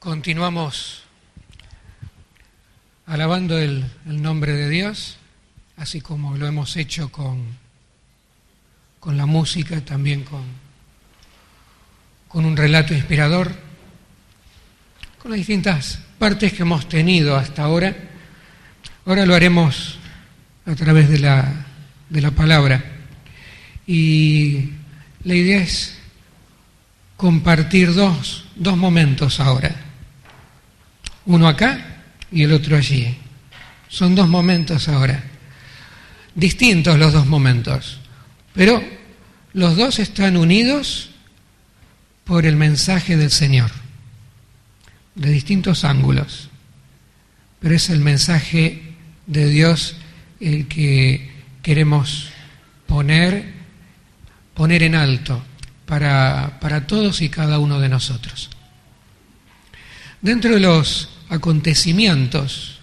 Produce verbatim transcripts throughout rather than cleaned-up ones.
Continuamos alabando el, el nombre de Dios, así como lo hemos hecho con, con la música, también con, con un relato inspirador, con las distintas partes que hemos tenido hasta ahora. Ahora lo haremos a través de la, de la palabra. Y la idea es compartir dos, dos momentos ahora. Uno acá y el otro allí. Son dos momentos ahora. Distintos los dos momentos. Pero los dos están unidos por el mensaje del Señor. De distintos ángulos. Pero es el mensaje de Dios el que queremos poner, poner en alto para, para todos y cada uno de nosotros. Dentro de los acontecimientos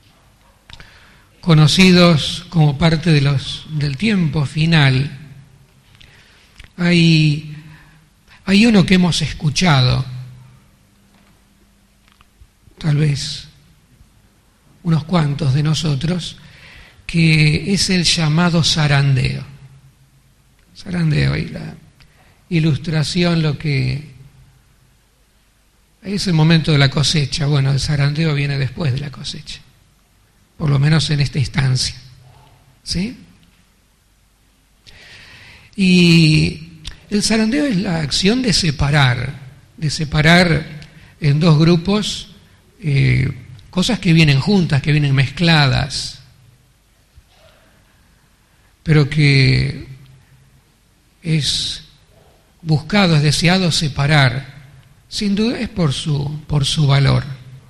conocidos como parte de los, del tiempo final, hay, hay uno que hemos escuchado, tal vez unos cuantos de nosotros, que es el llamado zarandeo. Zarandeo, y la ilustración, lo que es el momento de la cosecha. Bueno, el zarandeo viene después de la cosecha, por lo menos en esta instancia, ¿sí? Y el zarandeo es la acción de separar, de separar en dos grupos eh, cosas que vienen juntas, que vienen mezcladas, pero que es buscado, es deseado separar. Sin duda es por su, por su valor.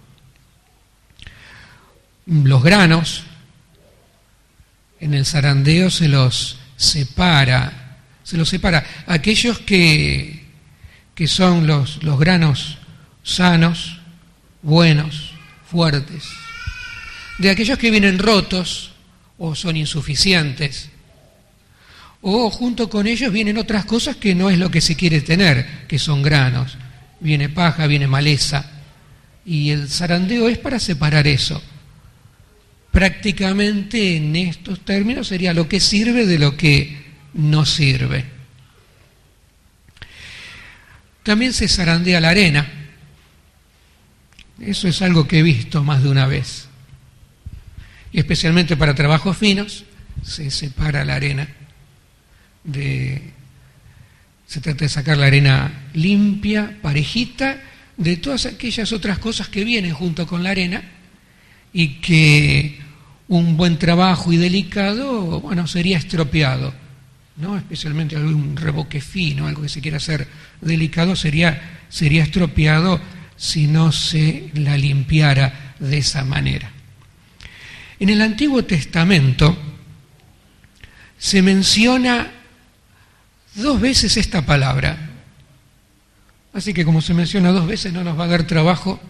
Los granos, en el zarandeo se los separa, se los separa. Aquellos que, que son los, los granos sanos, buenos, fuertes, de aquellos que vienen rotos o son insuficientes, o junto con ellos vienen otras cosas que no es lo que se quiere tener, que son granos. Viene paja, viene maleza, y el zarandeo es para separar eso. Prácticamente en estos términos sería lo que sirve de lo que no sirve. También se zarandea la arena. Eso es algo que he visto más de una vez. Y especialmente para trabajos finos, se separa la arena de... Se trata de sacar la arena limpia, parejita, de todas aquellas otras cosas que vienen junto con la arena y que un buen trabajo y delicado, bueno, sería estropeado, ¿no? Especialmente algún reboque fino, algo que se quiera hacer delicado, sería, sería estropeado si no se la limpiara de esa manera. En el Antiguo Testamento se menciona dos veces esta palabra, así que como se menciona dos veces no nos va a dar trabajo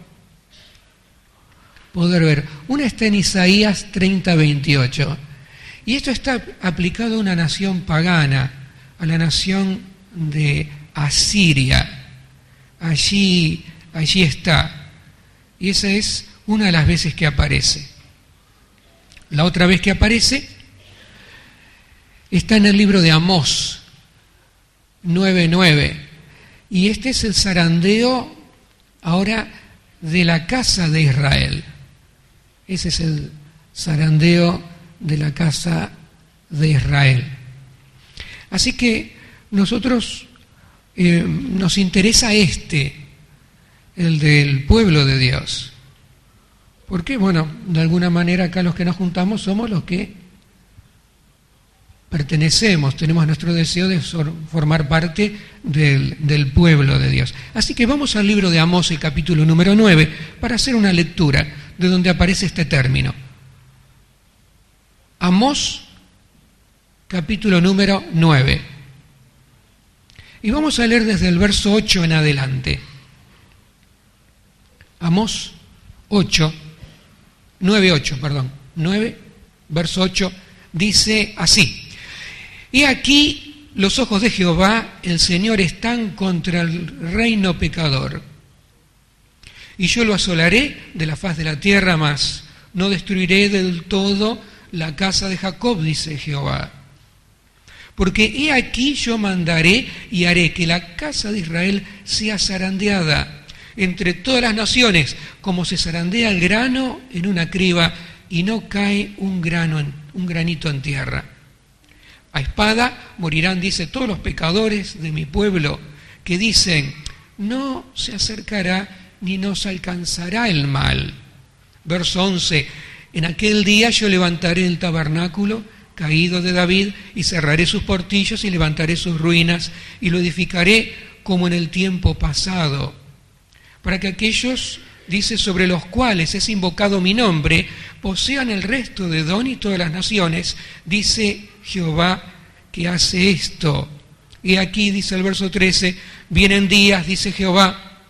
poder ver. Una está en Isaías treinta, veintiocho, y esto está aplicado a una nación pagana, a la nación de Asiria. Allí, allí está, y esa es una de las veces que aparece. La otra vez que aparece está en el libro de Amós nueve nueve, y este es el zarandeo ahora de la casa de Israel. Ese es el zarandeo de la casa de Israel. Así que nosotros eh, nos interesa este, el del pueblo de Dios. Porque, bueno, de alguna manera acá los que nos juntamos somos los que pertenecemos, tenemos nuestro deseo de formar parte del, del pueblo de Dios. Así que vamos al libro de Amós, el capítulo número nueve, para hacer una lectura de donde aparece este término. Amós, capítulo número nueve. Y vamos a leer desde el verso ocho en adelante. Amós ocho, nueve ocho, perdón, nueve, verso ocho, dice así: Y aquí los ojos de Jehová, el Señor, están contra el reino pecador, y yo lo asolaré de la faz de la tierra, mas no destruiré del todo la casa de Jacob, dice Jehová. Porque he aquí yo mandaré y haré que la casa de Israel sea zarandeada entre todas las naciones, como se zarandea el grano en una criba y no cae un grano en, un granito en tierra. A espada morirán, dice, todos los pecadores de mi pueblo, que dicen, no se acercará ni nos alcanzará el mal. Verso once, en aquel día yo levantaré el tabernáculo caído de David y cerraré sus portillos y levantaré sus ruinas y lo edificaré como en el tiempo pasado, para que aquellos, dice, sobre los cuales es invocado mi nombre, posean el resto de Edom y todas las naciones, dice Jehová que hace esto. Y aquí dice el verso trece, vienen días, dice Jehová,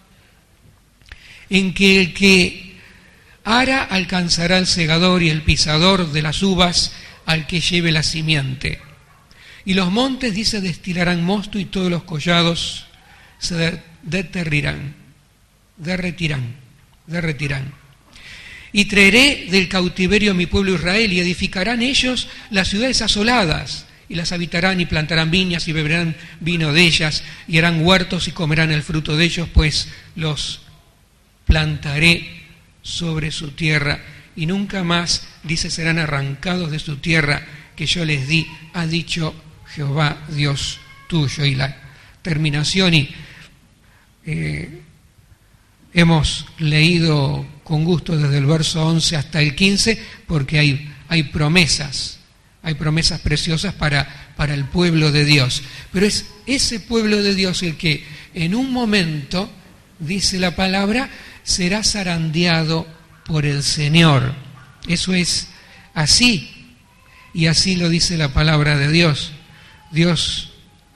en que el que ara alcanzará el segador y el pisador de las uvas al que lleve la simiente. Y los montes, dice, destilarán mosto y todos los collados se derretirán, derretirán, derretirán. Y traeré del cautiverio a mi pueblo Israel y edificarán ellos las ciudades asoladas y las habitarán y plantarán viñas y beberán vino de ellas y harán huertos y comerán el fruto de ellos, pues los plantaré sobre su tierra y nunca más, dice, serán arrancados de su tierra que yo les di, ha dicho Jehová Dios tuyo. Y la terminación, y eh, hemos leído con gusto desde el verso once hasta el quince, porque hay, hay promesas, hay promesas preciosas para, para el pueblo de Dios. Pero es ese pueblo de Dios el que en un momento, dice la palabra, será zarandeado por el Señor. Eso es así, y así lo dice la palabra de Dios. Dios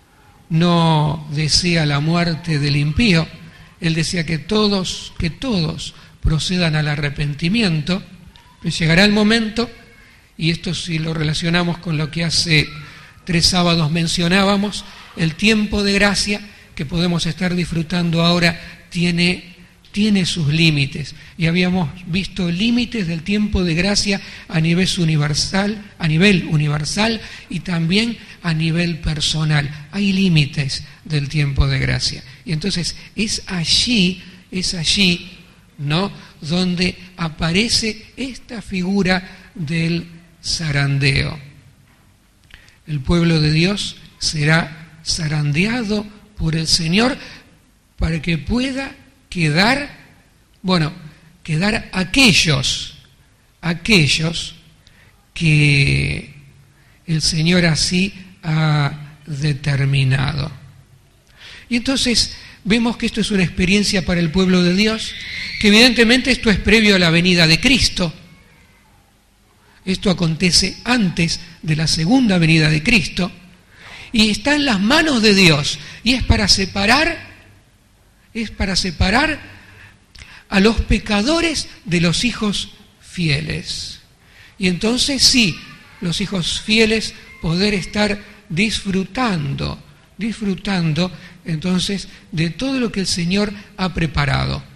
no desea la muerte del impío, Él desea que todos, que todos procedan al arrepentimiento, pues llegará el momento, y esto si lo relacionamos con lo que hace tres sábados mencionábamos, el tiempo de gracia que podemos estar disfrutando ahora tiene, tiene sus límites, y habíamos visto límites del tiempo de gracia a nivel universal, a nivel universal y también a nivel personal. Hay límites del tiempo de gracia, y entonces es allí, es allí, ¿no?, donde aparece esta figura del zarandeo. El pueblo de Dios será zarandeado por el Señor para que pueda quedar, bueno, quedar aquellos, aquellos que el Señor así ha determinado. Y entonces vemos que esto es una experiencia para el pueblo de Dios, que evidentemente esto es previo a la venida de Cristo. Esto acontece antes de la segunda venida de Cristo y está en las manos de Dios, y es para separar, es para separar a los pecadores de los hijos fieles. Y entonces sí, los hijos fieles poder estar disfrutando, disfrutando entonces de todo lo que el Señor ha preparado.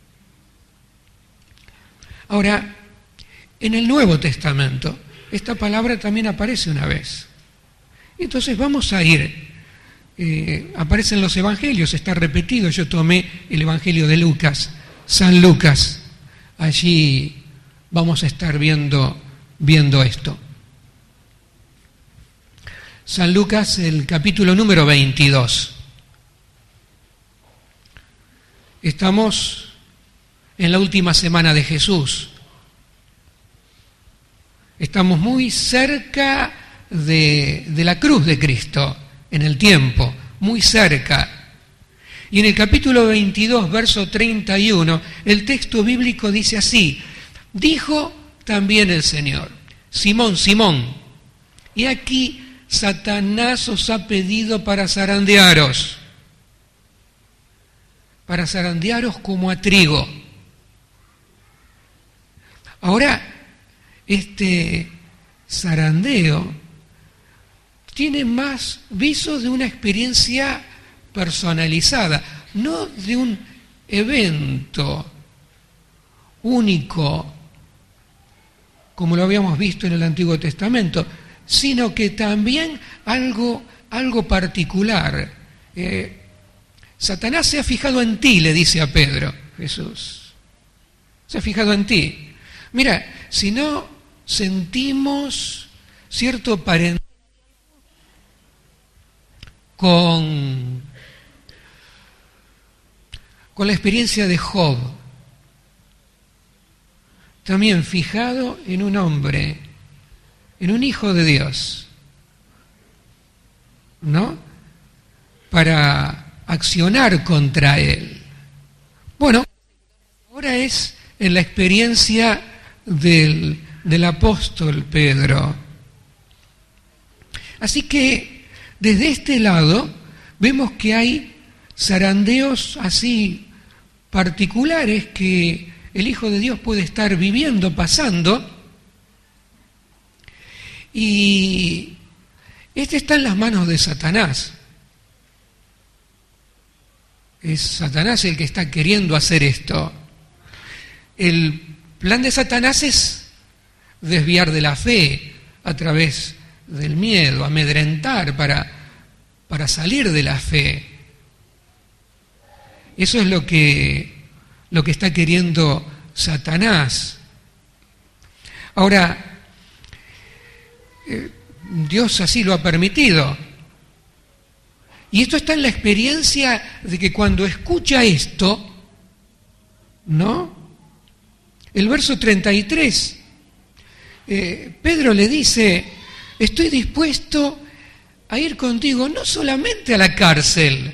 Ahora, en el Nuevo Testamento, esta palabra también aparece una vez. Entonces vamos a ir, eh, aparecen los evangelios, está repetido. Yo tomé el evangelio de Lucas, San Lucas. Allí vamos a estar viendo, viendo esto. San Lucas, el capítulo número veintidós. Estamos en la última semana de Jesús. Estamos muy cerca de, de la cruz de Cristo, en el tiempo, muy cerca. Y en el capítulo veintidós, verso treinta y uno, el texto bíblico dice así: dijo también el Señor, Simón, Simón, y aquí Satanás os ha pedido para zarandearos, para zarandearos como a trigo. Ahora, este zarandeo tiene más visos de una experiencia personalizada, no de un evento único, como lo habíamos visto en el Antiguo Testamento, sino que también algo, algo particular. Eh, Satanás se ha fijado en ti, le dice a Pedro, Jesús. Se ha fijado en ti. Mira, si no sentimos cierto parentesco con, con la experiencia de Job, también fijado en un hombre, en un hijo de Dios, ¿no? Para accionar contra él. Bueno, ahora es en la experiencia del, del apóstol Pedro. Así que desde este lado vemos que hay zarandeos así particulares que el Hijo de Dios puede estar viviendo, pasando, y este está en las manos de Satanás. Es Satanás el que está queriendo hacer esto. El plan de Satanás es desviar de la fe a través del miedo, amedrentar para, para salir de la fe. Eso es lo que, lo que está queriendo Satanás. Ahora, eh, Dios así lo ha permitido. Y esto está en la experiencia de que cuando escucha esto, ¿no? El verso treinta y tres, eh, Pedro le dice, estoy dispuesto a ir contigo no solamente a la cárcel,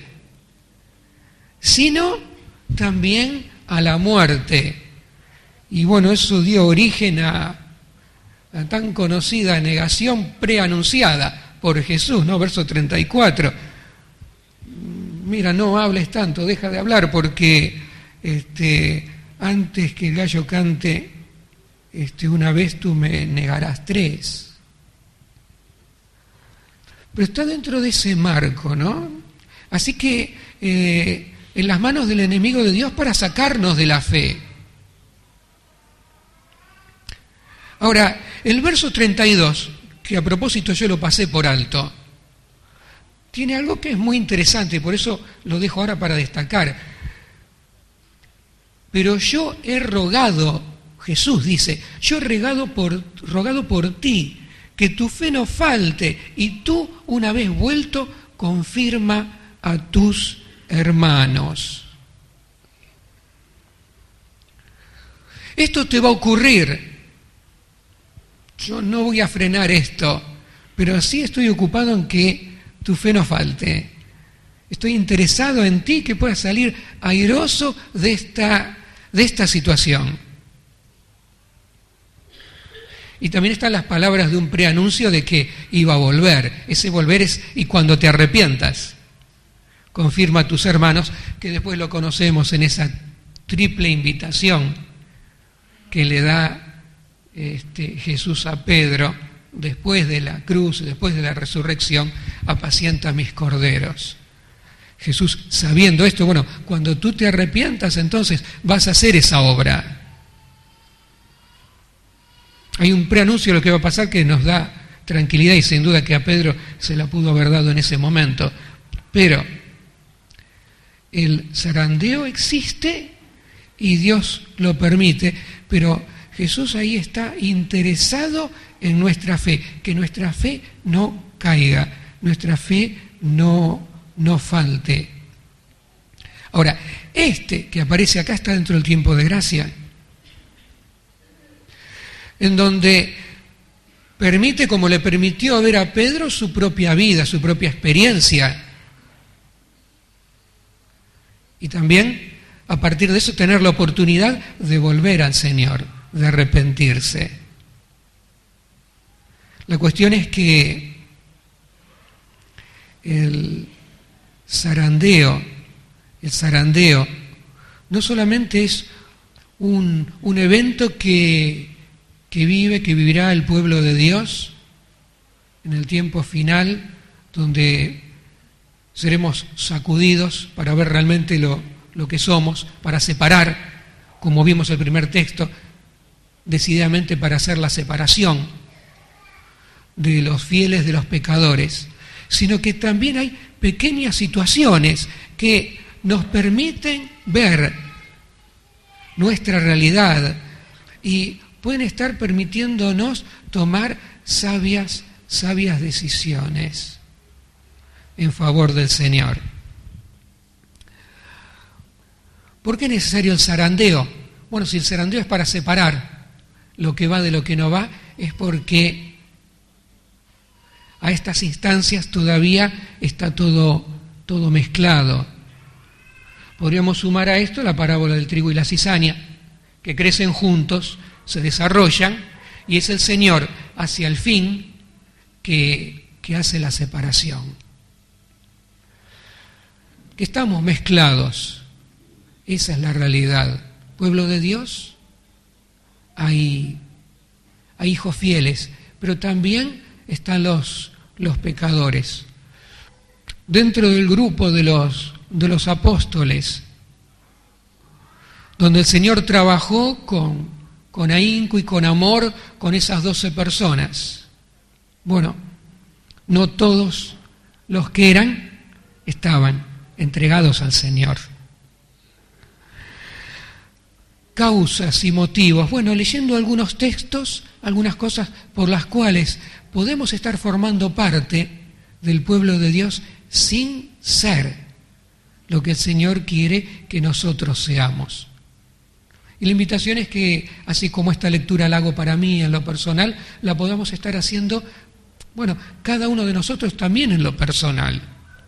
sino también a la muerte. Y bueno, eso dio origen a la tan conocida negación preanunciada por Jesús, ¿no? Verso treinta y cuatro. Mira, no hables tanto, deja de hablar, porque este, antes que el gallo cante, este, una vez tú me negarás tres. Pero está dentro de ese marco, ¿no? Así que eh, en las manos del enemigo de Dios para sacarnos de la fe. Ahora, el verso treinta y dos, que a propósito yo lo pasé por alto, tiene algo que es muy interesante, por eso lo dejo ahora para destacar. Pero yo he rogado, Jesús dice, yo he rogado por, rogado por ti, que tu fe no falte, y tú, una vez vuelto, confirma a tus hermanos. Esto te va a ocurrir. Yo no voy a frenar esto, pero sí estoy ocupado en que tu fe no falte. Estoy interesado en ti, que puedas salir airoso de esta, de esta situación. Y también están las palabras de un preanuncio de que iba a volver. Ese volver es y cuando te arrepientas. Confirma a tus hermanos, que después lo conocemos en esa triple invitación que le da este, Jesús a Pedro después de la cruz, después de la resurrección: apacienta mis corderos. Jesús, sabiendo esto, bueno, cuando tú te arrepientas, entonces vas a hacer esa obra. Hay un preanuncio de lo que va a pasar que nos da tranquilidad, y sin duda que a Pedro se la pudo haber dado en ese momento. Pero el zarandeo existe y Dios lo permite, pero Jesús ahí está interesado en nuestra fe, que nuestra fe no caiga, nuestra fe no, no falte. Ahora, este que aparece acá está dentro del tiempo de gracia, en donde permite, como le permitió ver a Pedro, su propia vida, su propia experiencia. Y también, a partir de eso, tener la oportunidad de volver al Señor, de arrepentirse. La cuestión es que el zarandeo, el zarandeo, no solamente es un, un evento que, que vive, que vivirá el pueblo de Dios en el tiempo final, donde seremos sacudidos para ver realmente lo, lo que somos, para separar como vimos el primer texto, decididamente para hacer la separación de los fieles de los pecadores, sino que también hay pequeñas situaciones que nos permiten ver nuestra realidad y pueden estar permitiéndonos tomar sabias, sabias decisiones en favor del Señor. ¿Por qué es necesario el zarandeo? Bueno, si el zarandeo es para separar lo que va de lo que no va, es porque a estas instancias todavía está todo, todo mezclado. Podríamos sumar a esto la parábola del trigo y la cizaña, que crecen juntos, se desarrollan, y es el Señor hacia el fin que, que hace la separación. Que estamos mezclados, esa es la realidad. Pueblo de Dios, hay, hay hijos fieles, pero también están los, los pecadores. Dentro del grupo de los, de los apóstoles, donde el Señor trabajó con, con ahínco y con amor con esas doce personas. Bueno, no todos los que eran estaban entregados al Señor. Causas y motivos. Bueno, leyendo algunos textos, algunas cosas por las cuales podemos estar formando parte del pueblo de Dios sin ser lo que el Señor quiere que nosotros seamos. Y la invitación es que, así como esta lectura la hago para mí en lo personal, la podamos estar haciendo, bueno, cada uno de nosotros también en lo personal.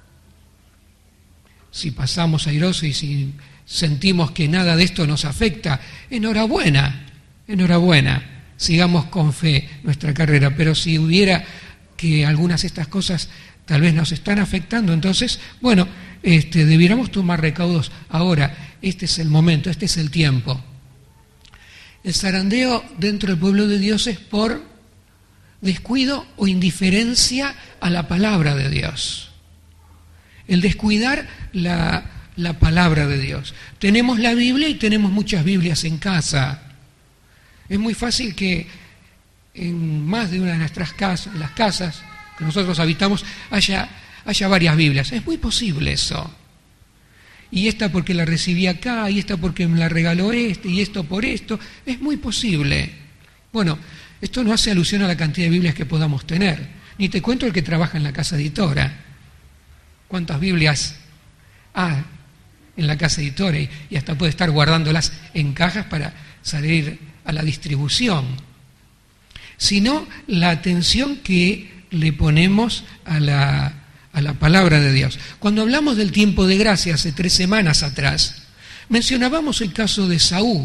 Si pasamos airoso y si sentimos que nada de esto nos afecta, enhorabuena, enhorabuena, sigamos con fe nuestra carrera. Pero si hubiera que algunas de estas cosas tal vez nos están afectando, entonces, bueno, este, debiéramos tomar recaudos ahora. Este es el momento, este es el tiempo. El zarandeo dentro del pueblo de Dios es por descuido o indiferencia a la palabra de Dios. El descuidar la, la palabra de Dios. Tenemos la Biblia y tenemos muchas Biblias en casa. Es muy fácil que en más de una de nuestras casas, las casas que nosotros habitamos, haya, haya varias Biblias. Es muy posible eso. Y esta porque la recibí acá, y esta porque me la regaló este, y esto por esto. Es muy posible. Bueno, esto no hace alusión a la cantidad de Biblias que podamos tener. Ni te cuento el que trabaja en la casa editora. ¿Cuántas Biblias hay en la casa editora? Y, y hasta puede estar guardándolas en cajas para salir a la distribución. Sino la atención que le ponemos a la a la palabra de Dios. Cuando hablamos del tiempo de gracia hace tres semanas atrás, mencionábamos el caso de Saúl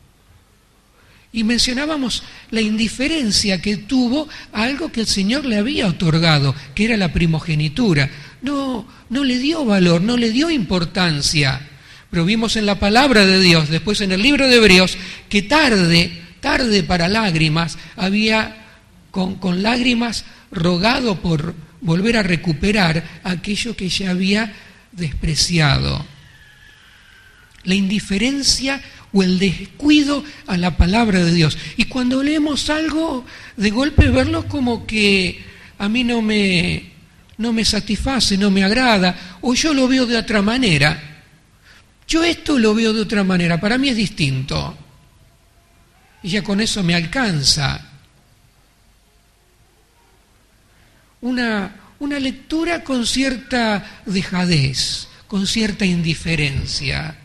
y mencionábamos la indiferencia que tuvo a algo que el Señor le había otorgado, que era la primogenitura. No, no le dio valor, no le dio importancia. Pero vimos en la palabra de Dios, después en el libro de Hebreos, que tarde, tarde para lágrimas, había con, con lágrimas rogado por volver a recuperar aquello que ya había despreciado. La indiferencia o el descuido a la palabra de Dios. Y cuando leemos algo, de golpe verlo como que a mí no me, no me satisface, no me agrada, o yo lo veo de otra manera. Yo esto lo veo de otra manera, para mí es distinto. Y ya con eso me alcanza. Una, una lectura con cierta dejadez, con cierta indiferencia.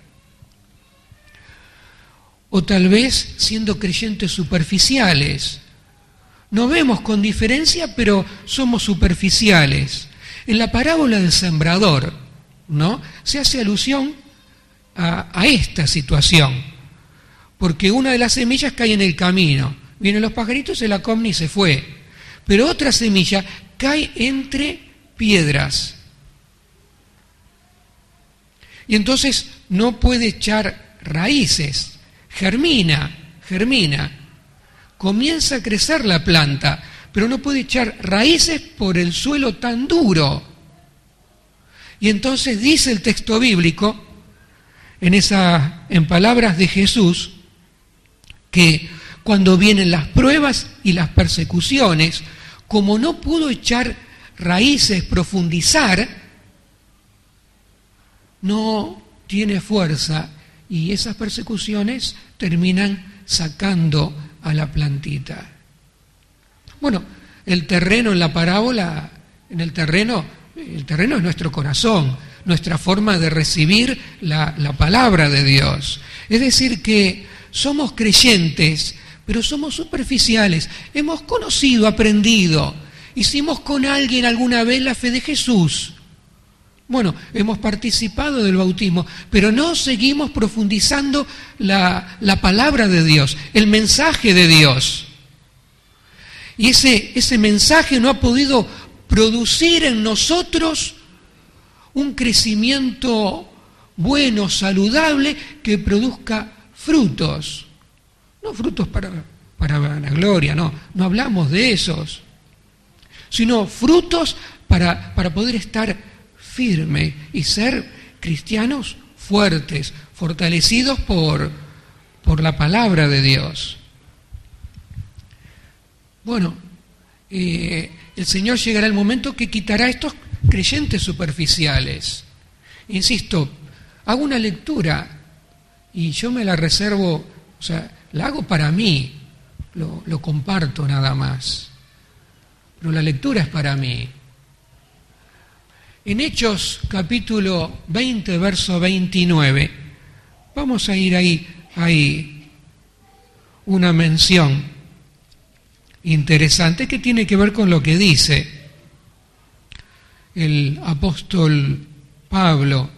O tal vez siendo creyentes superficiales. No vemos con diferencia, pero somos superficiales. En la parábola del sembrador, ¿no?, se hace alusión a, a esta situación. Porque una de las semillas cae en el camino. Vienen los pajaritos, se la comen y se fue. Pero otra semilla cae entre piedras. Y entonces no puede echar raíces. Germina, germina. Comienza a crecer la planta, pero no puede echar raíces por el suelo tan duro. Y entonces dice el texto bíblico en esa, en palabras de Jesús, que cuando vienen las pruebas y las persecuciones, como no pudo echar raíces, profundizar, no tiene fuerza y esas persecuciones terminan sacando a la plantita. Bueno, el terreno en la parábola, en el terreno, el terreno es nuestro corazón, nuestra forma de recibir la, la palabra de Dios. Es decir, que somos creyentes, pero somos superficiales. Hemos conocido, aprendido, hicimos con alguien alguna vez la fe de Jesús. Bueno, hemos participado del bautismo, pero no seguimos profundizando la, la palabra de Dios, el mensaje de Dios. Y ese, ese mensaje no ha podido producir en nosotros un crecimiento bueno, saludable, que produzca frutos. No frutos para, para la gloria, no, no hablamos de esos, sino frutos para, para poder estar firme y ser cristianos fuertes, fortalecidos por, por la palabra de Dios. Bueno, eh, el Señor llegará el momento que quitará a estos creyentes superficiales. Insisto, hago una lectura y yo me la reservo, o sea, la hago para mí, lo, lo comparto nada más, pero la lectura es para mí. En Hechos capítulo veinte, verso veintinueve, vamos a ir ahí, hay una mención interesante que tiene que ver con lo que dice el apóstol Pablo.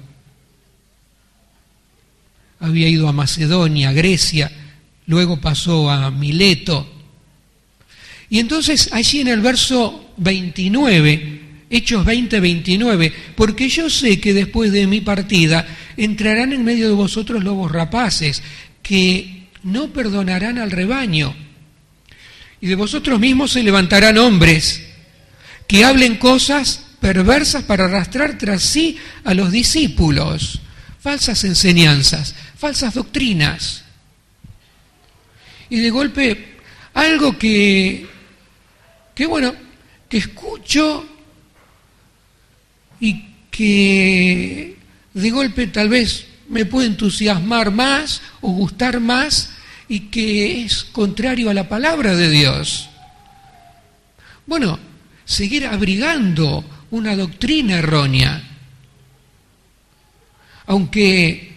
Había ido a Macedonia, Grecia, luego pasó a Mileto. Y entonces allí en el verso veintinueve, Hechos veinte, veintinueve, porque yo sé que después de mi partida entrarán en medio de vosotros lobos rapaces, que no perdonarán al rebaño. Y de vosotros mismos se levantarán hombres que hablen cosas perversas para arrastrar tras sí a los discípulos. Falsas enseñanzas, falsas doctrinas. Y de golpe, algo que, que bueno, que escucho y que de golpe tal vez me puede entusiasmar más o gustar más y que es contrario a la palabra de Dios. Bueno, seguir abrigando una doctrina errónea, aunque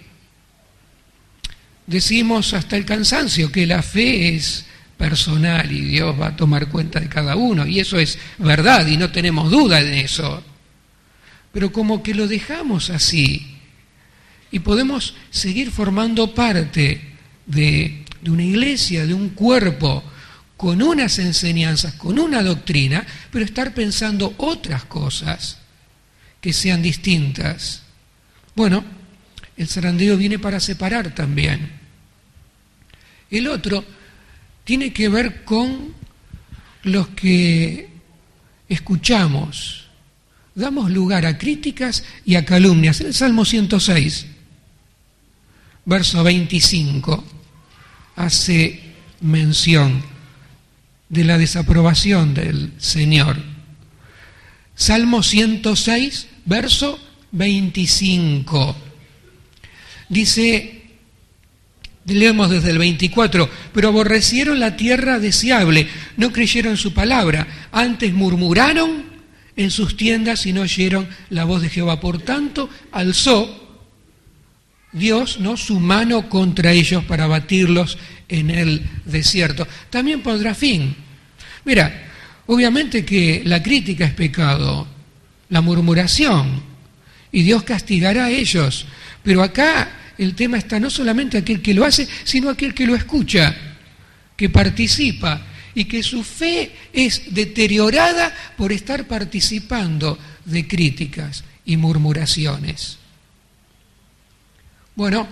decimos hasta el cansancio que la fe es personal y Dios va a tomar cuenta de cada uno, y eso es verdad y no tenemos duda en eso. Pero como que lo dejamos así y podemos seguir formando parte de, de una iglesia, de un cuerpo, con unas enseñanzas, con una doctrina, pero estar pensando otras cosas que sean distintas. Bueno, el zarandeo viene para separar también. El otro tiene que ver con los que escuchamos. Damos lugar a críticas y a calumnias. En el Salmo ciento seis, verso veinticinco, hace mención de la desaprobación del Señor. Salmo ciento seis, verso veinticinco. Dice, leemos desde el veinticuatro, pero aborrecieron la tierra deseable, no creyeron su palabra, antes murmuraron en sus tiendas y no oyeron la voz de Jehová. Por tanto, alzó Dios, ¿no?, su mano contra ellos para batirlos en el desierto. También pondrá fin. Mira, obviamente que la crítica es pecado, la murmuración, y Dios castigará a ellos. Pero acá el tema está no solamente aquel que lo hace, sino aquel que lo escucha, que participa, y que su fe es deteriorada por estar participando de críticas y murmuraciones. Bueno,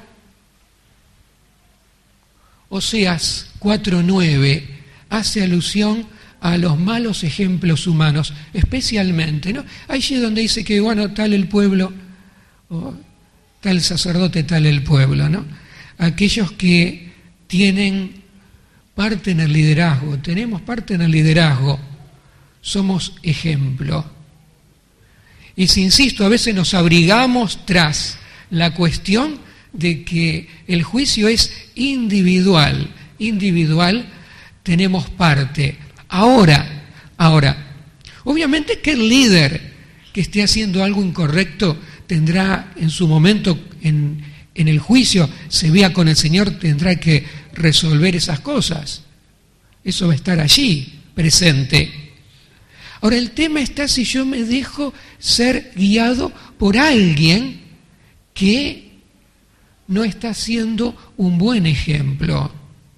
Oseas cuatro nueve hace alusión a los malos ejemplos humanos, especialmente, ¿no? Allí donde dice que, bueno, tal el pueblo, oh, tal sacerdote, tal el pueblo, ¿no? Aquellos que tienen parte en el liderazgo, tenemos parte en el liderazgo, somos ejemplo. Y si insisto, a veces nos abrigamos tras la cuestión de que el juicio es individual, individual, tenemos parte. Ahora, ahora, obviamente que el líder que esté haciendo algo incorrecto tendrá en su momento, en, en el juicio, se vea con el Señor, tendrá que resolver esas cosas. Eso va a estar allí, presente. Ahora, el tema está si yo me dejo ser guiado por alguien que no está siendo un buen ejemplo.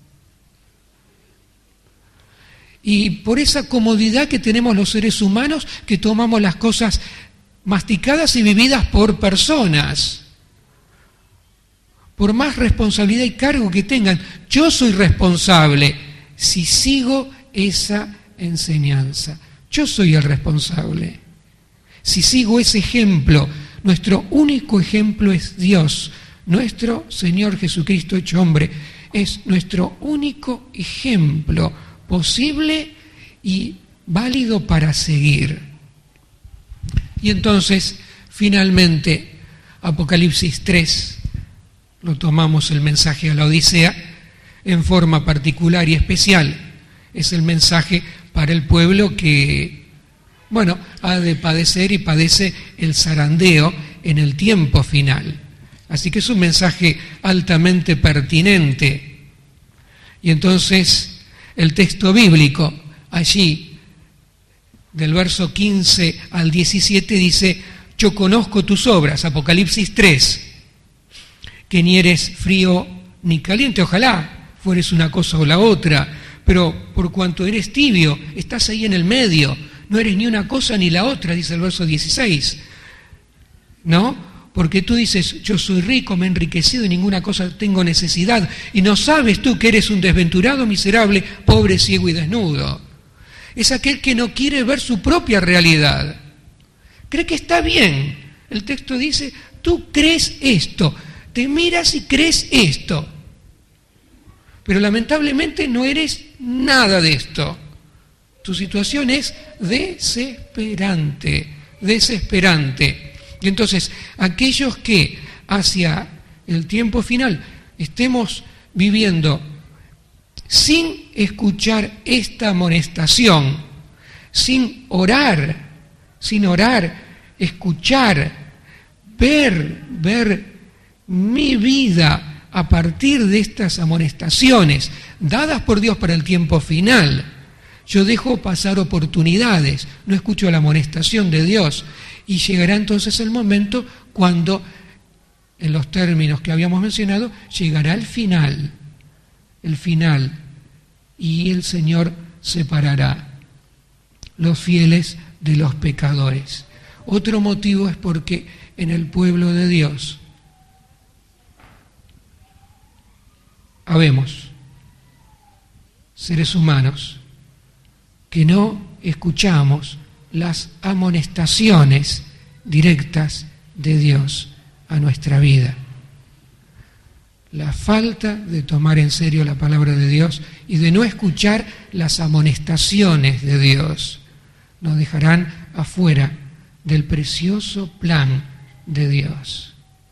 Y por esa comodidad que tenemos los seres humanos, que tomamos las cosas masticadas y vividas por personas, por más responsabilidad y cargo que tengan, yo soy responsable si sigo esa enseñanza. Yo soy el responsable. Si sigo ese ejemplo, nuestro único ejemplo es Dios, nuestro Señor Jesucristo hecho hombre, es nuestro único ejemplo posible y válido para seguir. Y entonces, finalmente, Apocalipsis tres, lo tomamos el mensaje a la Odisea en forma particular y especial. Es el mensaje para el pueblo que, bueno, ha de padecer y padece el zarandeo en el tiempo final. Así que es un mensaje altamente pertinente. Y entonces el texto bíblico allí, del verso quince al diecisiete, dice: yo conozco tus obras, Apocalipsis tres, que ni eres frío ni caliente, ojalá fueres una cosa o la otra, pero por cuanto eres tibio, estás ahí en el medio, no eres ni una cosa ni la otra, dice el verso dieciséis, ¿no? Porque tú dices, yo soy rico, me he enriquecido y ninguna cosa tengo necesidad, y no sabes tú que eres un desventurado, miserable, pobre, ciego y desnudo. Es aquel que no quiere ver su propia realidad, cree que está bien. El texto dice, tú crees esto, te miras y crees esto, pero lamentablemente no eres nada de esto. Tu situación es desesperante, desesperante. Y entonces, aquellos que hacia el tiempo final estemos viviendo sin escuchar esta amonestación, sin orar, sin orar, escuchar, ver, ver mi vida a partir de estas amonestaciones dadas por Dios para el tiempo final, yo dejo pasar oportunidades, no escucho la amonestación de Dios, y llegará entonces el momento cuando, en los términos que habíamos mencionado, llegará el final, el final, y el Señor separará los fieles de los pecadores. Otro motivo es porque en el pueblo de Dios habemos seres humanos que no escuchamos las amonestaciones directas de Dios a nuestra vida. La falta de tomar en serio la palabra de Dios y de no escuchar las amonestaciones de Dios nos dejarán afuera del precioso plan de Dios.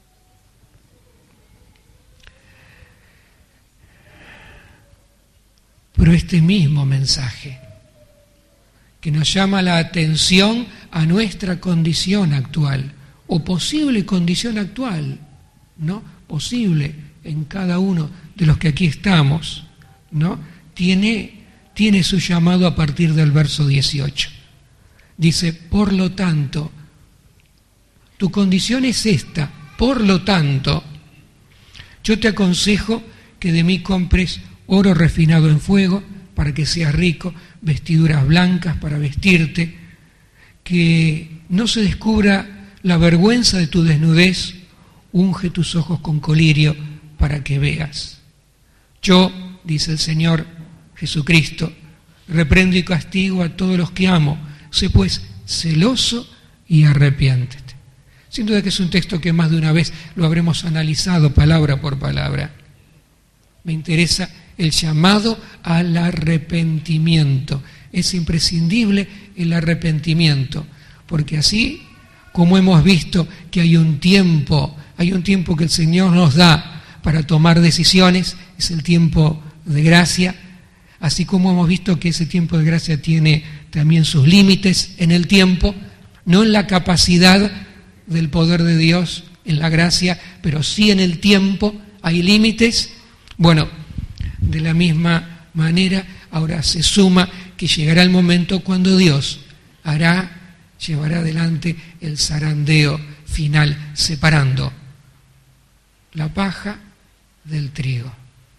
Pero este mismo mensaje que nos llama la atención a nuestra condición actual, o posible condición actual, ¿no? Posible en cada uno de los que aquí estamos, ¿no? Tiene, tiene su llamado a partir del verso dieciocho. Dice, por lo tanto, tu condición es esta, por lo tanto, yo te aconsejo que de mí compres oro refinado en fuego, para que seas rico, vestiduras blancas para vestirte, que no se descubra la vergüenza de tu desnudez, unge tus ojos con colirio para que veas. Yo, dice el Señor Jesucristo, reprendo y castigo a todos los que amo, sé pues celoso y arrepiéntete. Sin duda que es un texto que más de una vez lo habremos analizado palabra por palabra. Me interesa el llamado al arrepentimiento. Es imprescindible el arrepentimiento, porque así como hemos visto que hay un tiempo, hay un tiempo que el Señor nos da para tomar decisiones, es el tiempo de gracia, así como hemos visto que ese tiempo de gracia tiene también sus límites en el tiempo, no en la capacidad del poder de Dios, en la gracia, pero sí en el tiempo hay límites. Bueno, de la misma manera, ahora se suma que llegará el momento cuando Dios hará, llevará adelante el zarandeo final, separando la paja del trigo.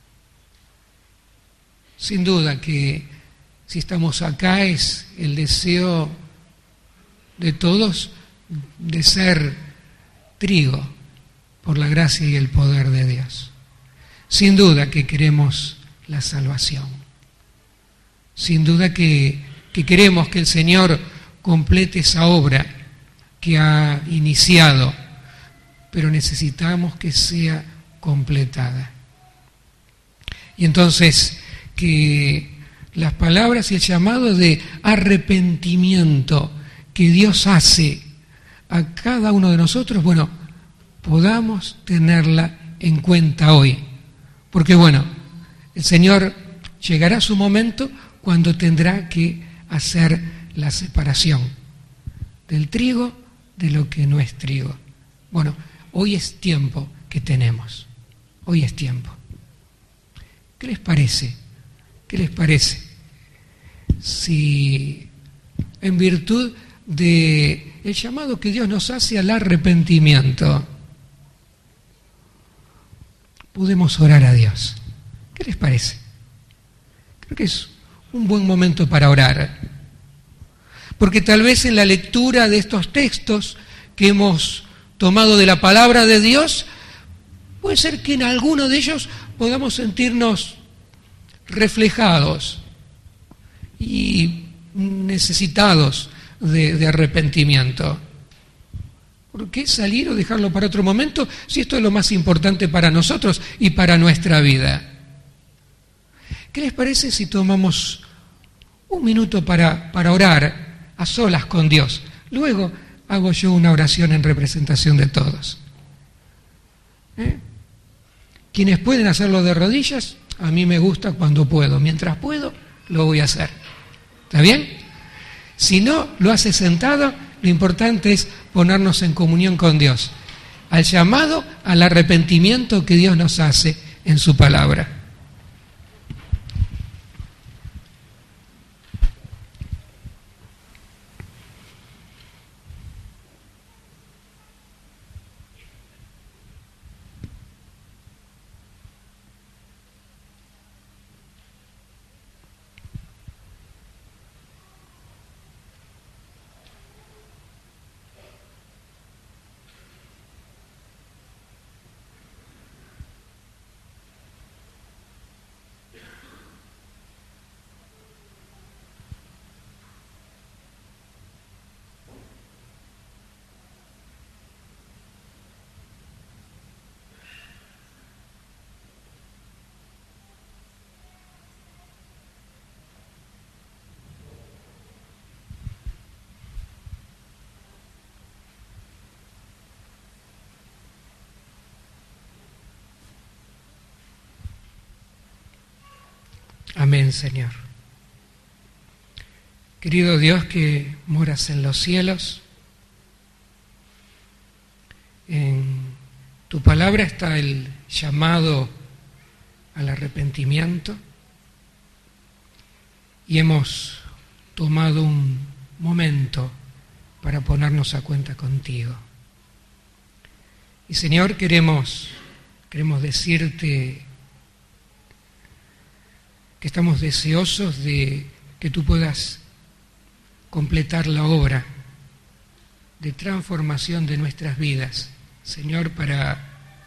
Sin duda que si estamos acá es el deseo de todos de ser trigo por la gracia y el poder de Dios. Sin duda que queremos la salvación. Sin duda que, que queremos que el Señor complete esa obra que ha iniciado, pero necesitamos que sea completada. Y entonces que las palabras y el llamado de arrepentimiento que Dios hace a cada uno de nosotros, bueno, podamos tenerla en cuenta hoy. Porque bueno, el Señor llegará a su momento cuando tendrá que hacer la separación del trigo de lo que no es trigo. Bueno, hoy es tiempo que tenemos. Hoy es tiempo. ¿Qué les parece? ¿Qué les parece? Si en virtud de el llamado que Dios nos hace al arrepentimiento, podemos orar a Dios. ¿Qué les parece? Creo que es un buen momento para orar. Porque tal vez en la lectura de estos textos que hemos tomado de la palabra de Dios, puede ser que en alguno de ellos podamos sentirnos reflejados y necesitados de, de arrepentimiento. ¿Por qué salir o dejarlo para otro momento si esto es lo más importante para nosotros y para nuestra vida? ¿Qué les parece si tomamos un minuto para, para orar a solas con Dios? Luego hago yo una oración en representación de todos. ¿Eh? Quienes pueden hacerlo de rodillas, a mí me gusta cuando puedo. Mientras puedo, lo voy a hacer. ¿Está bien? Si no lo hace sentado, lo importante es ponernos en comunión con Dios, al llamado al arrepentimiento que Dios nos hace en su palabra. Amén, Señor. Querido Dios que moras en los cielos, en tu palabra está el llamado al arrepentimiento y hemos tomado un momento para ponernos a cuenta contigo. Y Señor, queremos, queremos decirte que estamos deseosos de que tú puedas completar la obra de transformación de nuestras vidas, Señor, para,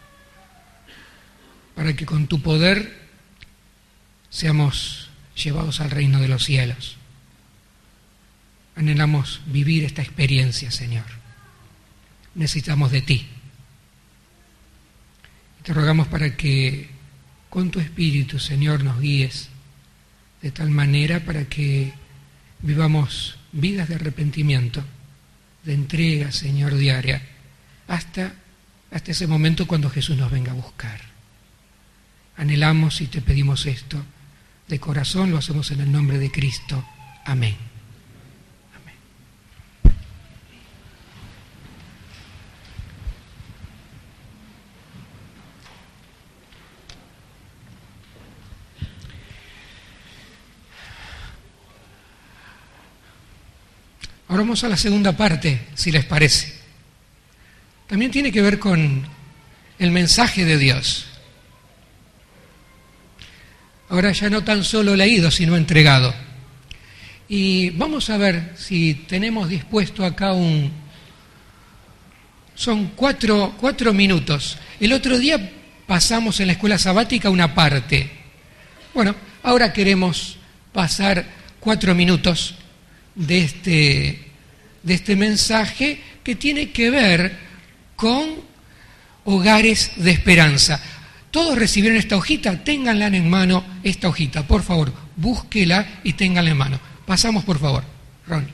para que con tu poder seamos llevados al reino de los cielos. Anhelamos vivir esta experiencia, Señor. necesitamos de ti. Te rogamos para que con tu Espíritu, Señor, nos guíes de tal manera para que vivamos vidas de arrepentimiento, de entrega, Señor, diaria, hasta, hasta ese momento cuando Jesús nos venga a buscar. Anhelamos y te pedimos esto de corazón, lo hacemos en el nombre de Cristo. Amén. Ahora vamos a la segunda parte, si les parece. También tiene que ver con el mensaje de Dios. Ahora ya no tan solo leído, sino entregado. Y vamos a ver si tenemos dispuesto acá un... Son cuatro, cuatro minutos. El otro día pasamos en la escuela sabática una parte. Bueno, ahora queremos pasar cuatro minutos de este, de este mensaje que tiene que ver con hogares de esperanza. Todos recibieron esta hojita, ténganla en mano, esta hojita, por favor, búsquela y ténganla en mano. Pasamos, por favor, Ronnie.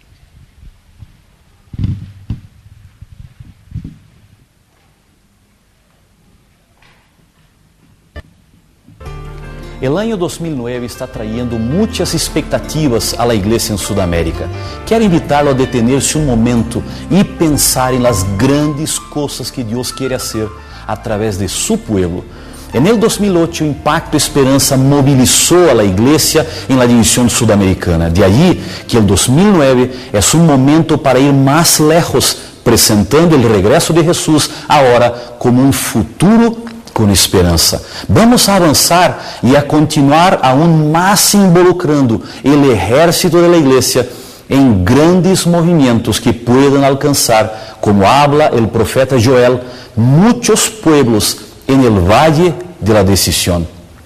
El año dos mil nueve está trayendo muchas expectativas a la iglesia en Sudamérica. Quiero invitarlo a detenerse un momento y pensar en las grandes cosas que Dios quiere hacer a través de su pueblo. En el dos mil ocho, Impacto Esperanza movilizó a la iglesia en la división sudamericana. De allí que el dos mil nueve es un momento para ir más lejos, presentando el regreso de Jesús ahora como un futuro con esperança. Vamos a avançar e a continuar aún mais involucrando el ejército de la iglesia em grandes movimentos que puedan alcançar, como habla el profeta Joel, muitos pueblos en el valle de la decisión.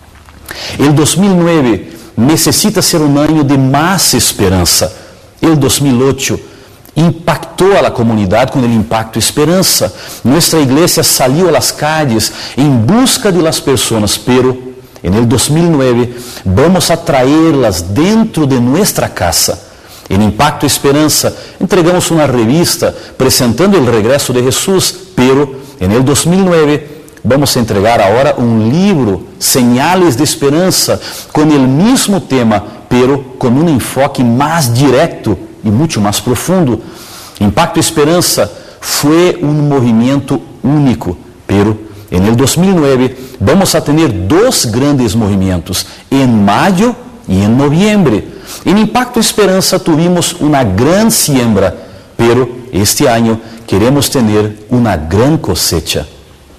El dos mil nueve necessita ser um ano de mais esperança. El dos mil ocho impactou a la comunidade com o Impacto Esperança. Nuestra iglesia salió a las calles en busca de las personas, pero en el dos mil nueve vamos a traerlas dentro de nuestra casa. En Impacto Esperança entregamos uma revista presentando el regreso de Jesús, pero en el dos mil nueve vamos a entregar ahora um livro, Señales de Esperança, com el mismo tema, pero com um enfoque mais direto e muito mais profundo. Impacto Esperança foi um movimento único, pero en el dos mil nueve vamos a tener dos grandes movimentos, en mayo y en noviembre. En Impacto Esperança tuvimos uma gran siembra, pero este año queremos tener uma gran cosecha.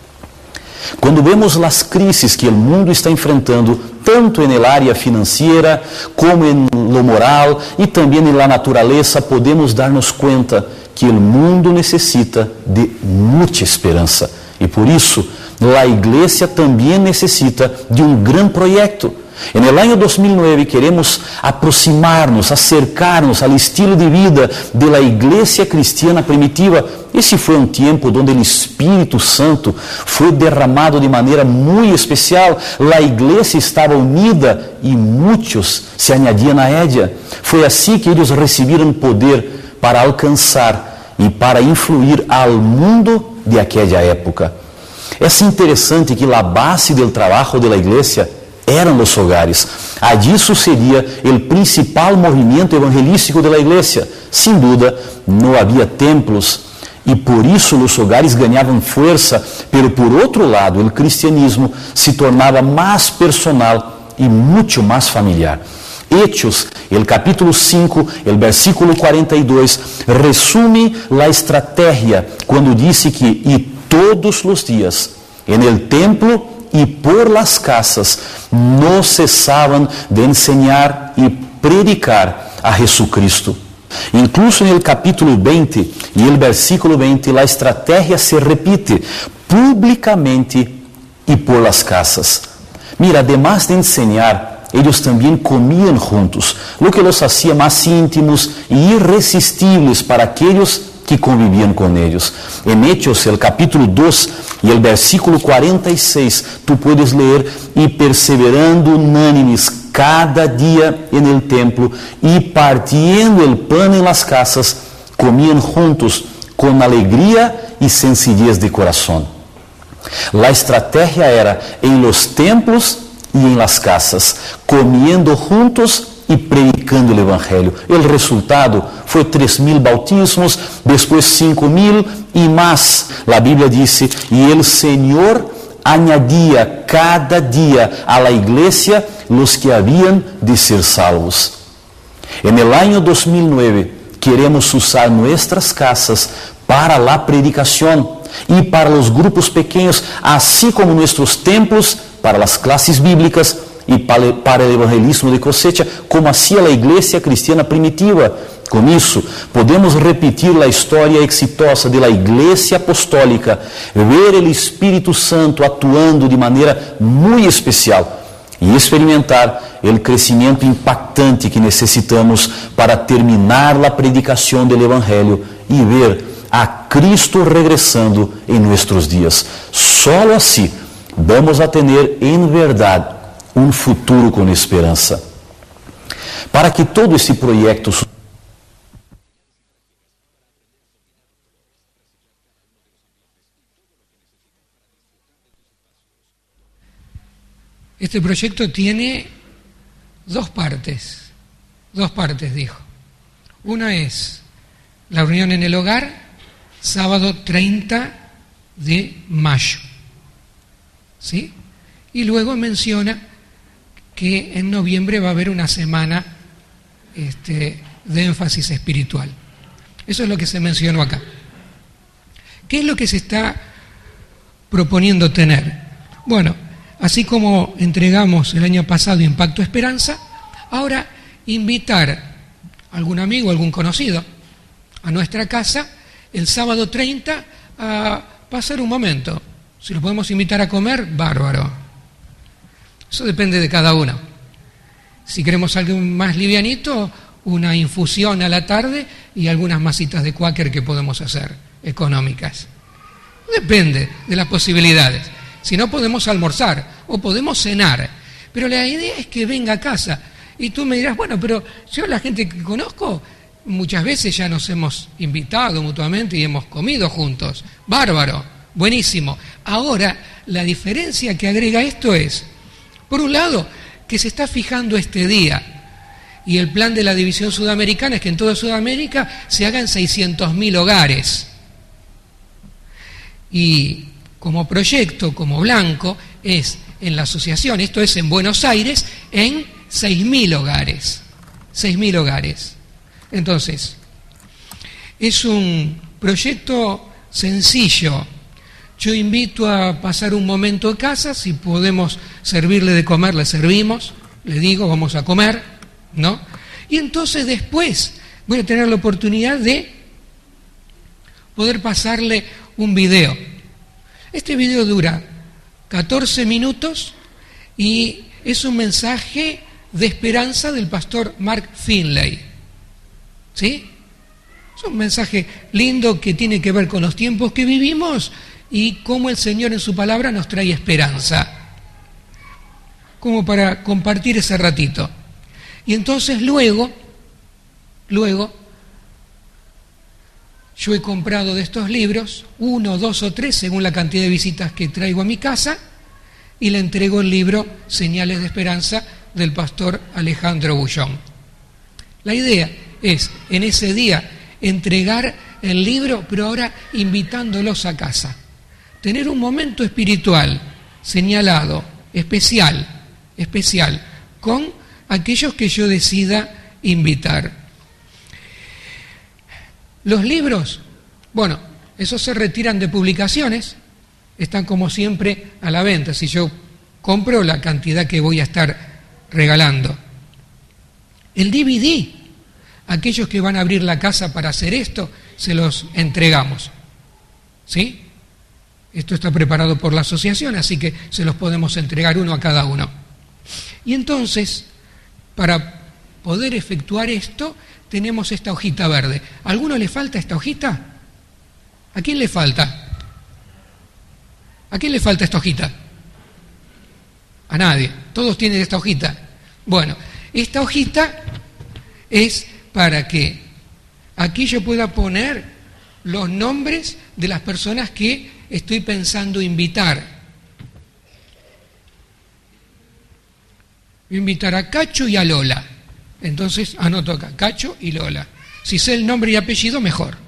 Quando vemos as crises que o mundo está enfrentando, tanto en el área financiera como en lo moral e também en la naturaleza, podemos darnos cuenta que o mundo necessita de muita esperança. E por isso, a igreja também necessita de um grande projeto. En el año dos mil nueve queremos aproximarnos, acercarnos al estilo de vida de la iglesia cristiana primitiva. Esse foi um tempo onde o Espírito Santo foi derramado de maneira muito especial. A igreja estava unida e muitos se añadían a ella. Foi assim que eles receberam poder para alcançar e para influir ao mundo de aquela época. É interessante que a base do trabalho da igreja eram os hogares. Allí sucedia o principal movimento evangelístico da igreja. Sem dúvida, não havia templos e por isso os hogares ganhavam força, pero por outro lado, o cristianismo se tornava mais personal e muito mais familiar. Hechos, el capítulo cinco, el versículo cuarenta y dos, resume la estrategia quando disse que e todos os dias, en el templo e por las casas no cesaban de enseñar y predicar a Jesucristo. Incluso en el capítulo veinte y el versículo veinte, la estrategia se repite públicamente y por las casas. Mira, además de enseñar, ellos también comían juntos, lo que los hacía más íntimos e irresistibles para aquellos que convivían con ellos. En Hechos, el capítulo dos y el versículo cuarenta y seis, tú puedes leer: y perseverando unánimes cada día en el templo y partiendo el pan en las casas, comían juntos con alegría y sencillez de corazón. La estrategia era en los templos y en las casas, comiendo juntos y predicando el Evangelio. El resultado fue tres mil bautismos, después cinco mil y más. La Biblia dice: y el Señor añadía cada día a la iglesia los que habían de ser salvos. En el año dos mil nueve queremos usar nuestras casas para la predicación y para los grupos pequeños, así como nuestros templos para las clases bíblicas y para el evangelismo de cosecha, como hacía la iglesia cristiana primitiva. Con eso podemos repetir la historia exitosa de la iglesia apostólica, ver el Espíritu Santo actuando de manera muy especial y experimentar el crecimiento impactante que necesitamos para terminar la predicación del Evangelio y ver a Cristo regresando en nuestros días. Solo así vamos a tener en verdad un futuro con esperanza. Para que todo este proyecto Este proyecto tiene dos partes, dos partes dijo. Una es la reunión en el hogar, sábado treinta de mayo, ¿sí? Y luego menciona que en noviembre va a haber una semana este, de énfasis espiritual. Eso es lo que se mencionó acá. ¿Qué es lo que se está proponiendo tener? Bueno, así como entregamos el año pasado Impacto Esperanza, ahora invitar a algún amigo, algún conocido a nuestra casa el sábado treinta a pasar un momento. Si lo podemos invitar a comer, bárbaro. Eso depende de cada uno. Si queremos algo más livianito, una infusión a la tarde y algunas masitas de cuáquer que podemos hacer, económicas. Depende de las posibilidades. Si no, podemos almorzar o podemos cenar. Pero la idea es que venga a casa. Y tú me dirás, bueno, pero yo la gente que conozco, muchas veces ya nos hemos invitado mutuamente y hemos comido juntos. Bárbaro, buenísimo. Ahora, la diferencia que agrega esto es, por un lado, que se está fijando este día. Y el plan de la División Sudamericana es que en toda Sudamérica se hagan seiscientos mil hogares. Y como proyecto, como blanco, es en la asociación, esto es en Buenos Aires, en seis mil hogares. seis mil hogares. Entonces, es un proyecto sencillo. Yo invito a pasar un momento en casa, si podemos servirle de comer, le servimos, le digo, vamos a comer, ¿no? Y entonces después voy a tener la oportunidad de poder pasarle un video. Este video dura catorce minutos y es un mensaje de esperanza del pastor Mark Finley. ¿Sí? Es un mensaje lindo que tiene que ver con los tiempos que vivimos y cómo el Señor en su palabra nos trae esperanza. Como para compartir ese ratito. Y entonces luego, luego, yo he comprado de estos libros, uno, dos o tres, según la cantidad de visitas que traigo a mi casa, y le entrego el libro Señales de Esperanza del pastor Alejandro Bullón. La idea es, en ese día, entregar el libro, pero ahora invitándolos a casa. Tener un momento espiritual, señalado, especial, especial, con aquellos que yo decida invitar. Los libros, bueno, esos se retiran de publicaciones, están como siempre a la venta, si yo compro la cantidad que voy a estar regalando. El D V D, aquellos que van a abrir la casa para hacer esto, se los entregamos, ¿sí? Esto está preparado por la asociación, así que se los podemos entregar uno a cada uno. Y entonces, para poder efectuar esto, tenemos esta hojita verde. ¿A alguno le falta esta hojita? ¿A quién le falta? ¿A quién le falta esta hojita? A nadie. Todos tienen esta hojita. Bueno, esta hojita es para que aquí yo pueda poner los nombres de las personas que estoy pensando invitar. Voy a invitar a Cacho y a Lola. Entonces anoto acá, Cacho y Lola. Si sé el nombre y apellido, mejor.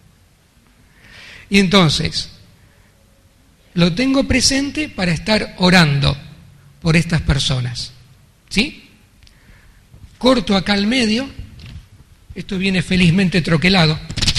Y entonces, lo tengo presente para estar orando por estas personas. ¿Sí? Corto acá al medio. Esto viene felizmente troquelado.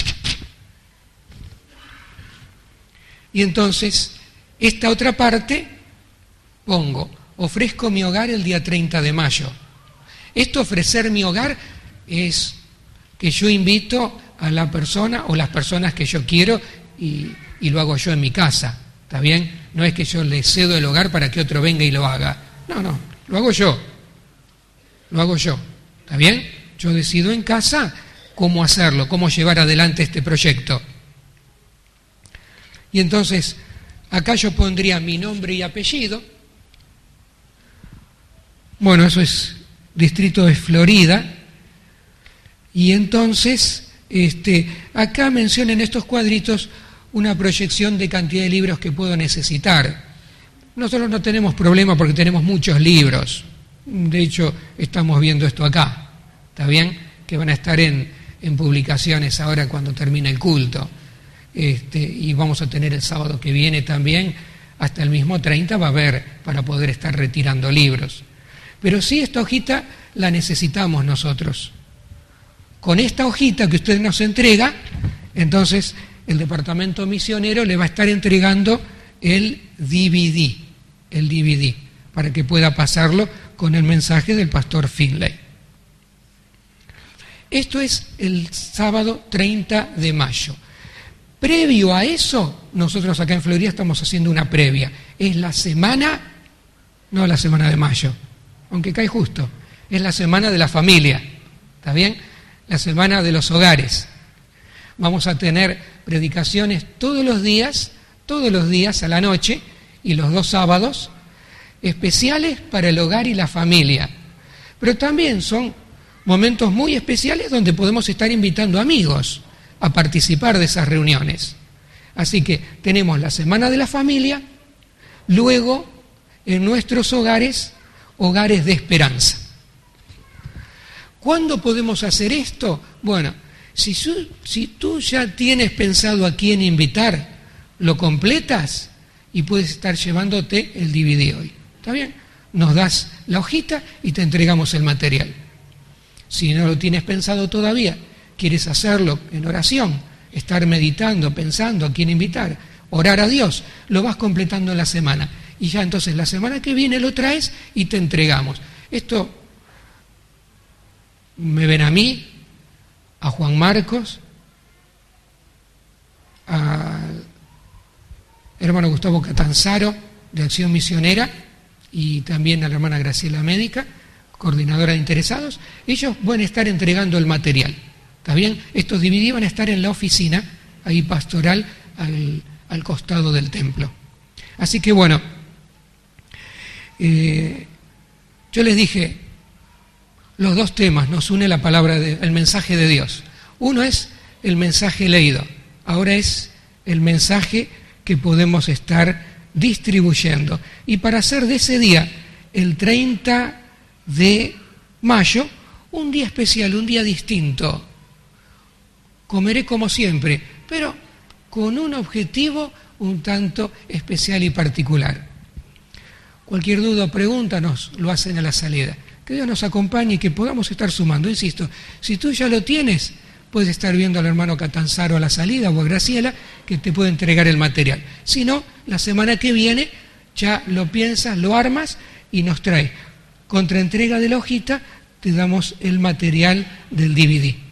Y entonces, esta otra parte, pongo, ofrezco mi hogar el día treinta de mayo. Esto, ofrecer mi hogar, es que yo invito a la persona o las personas que yo quiero y, y lo hago yo en mi casa. ¿Está bien? No es que yo le cedo el hogar para que otro venga y lo haga. No, no, lo hago yo. Lo hago yo. ¿Está bien? Yo decido en casa cómo hacerlo, cómo llevar adelante este proyecto. Y entonces, acá yo pondría mi nombre y apellido. Bueno, eso es distrito de Florida. Y entonces, este, acá menciono en estos cuadritos una proyección de cantidad de libros que puedo necesitar. Nosotros no tenemos problema porque tenemos muchos libros. De hecho, estamos viendo esto acá. ¿Está bien? Que van a estar en, en publicaciones ahora cuando termine el culto. Este, y vamos a tener el sábado que viene también, hasta el mismo treinta va a haber para poder estar retirando libros. Pero sí, esta hojita la necesitamos nosotros. Con esta hojita que usted nos entrega, entonces el departamento misionero le va a estar entregando el D V D, el D V D, para que pueda pasarlo con el mensaje del pastor Finley. Esto es el sábado treinta de mayo. Previo a eso, nosotros acá en Florida estamos haciendo una previa. Es la semana, no la semana de mayo, aunque cae justo, es la semana de la familia, ¿está bien? La semana de los hogares. Vamos a tener predicaciones todos los días, todos los días a la noche y los dos sábados, especiales para el hogar y la familia. Pero también son momentos muy especiales donde podemos estar invitando amigos a participar de esas reuniones. Así que tenemos la semana de la familia, luego en nuestros hogares, hogares de esperanza. ¿Cuándo podemos hacer esto? Bueno, si, su, si tú ya tienes pensado a quién invitar, lo completas y puedes estar llevándote el D V D hoy. ¿Está bien? Nos das la hojita y te entregamos el material. Si no lo tienes pensado todavía, quieres hacerlo en oración, estar meditando, pensando a quién invitar, orar a Dios, lo vas completando en la semana. Y ya entonces la semana que viene lo traes y te entregamos. Esto me ven a mí, a Juan Marcos, al hermano Gustavo Catanzaro de Acción Misionera y también a la hermana Graciela Médica, coordinadora de interesados. Ellos van a estar entregando el material. ¿Está bien? Estos D V D van a estar en la oficina, ahí pastoral, al, al costado del templo. Así que bueno, eh, yo les dije, los dos temas nos une la palabra, de, el mensaje de Dios. Uno es el mensaje leído, ahora es el mensaje que podemos estar distribuyendo. Y para hacer de ese día, el treinta de mayo, un día especial, un día distinto. Comeré como siempre, pero con un objetivo un tanto especial y particular. Cualquier duda o pregunta nos lo hacen a la salida. Que Dios nos acompañe y que podamos estar sumando. Insisto, si tú ya lo tienes, puedes estar viendo al hermano Catanzaro a la salida o a Graciela, que te puede entregar el material. Si no, la semana que viene ya lo piensas, lo armas y nos traes. Contra entrega de la hojita te damos el material del D V D.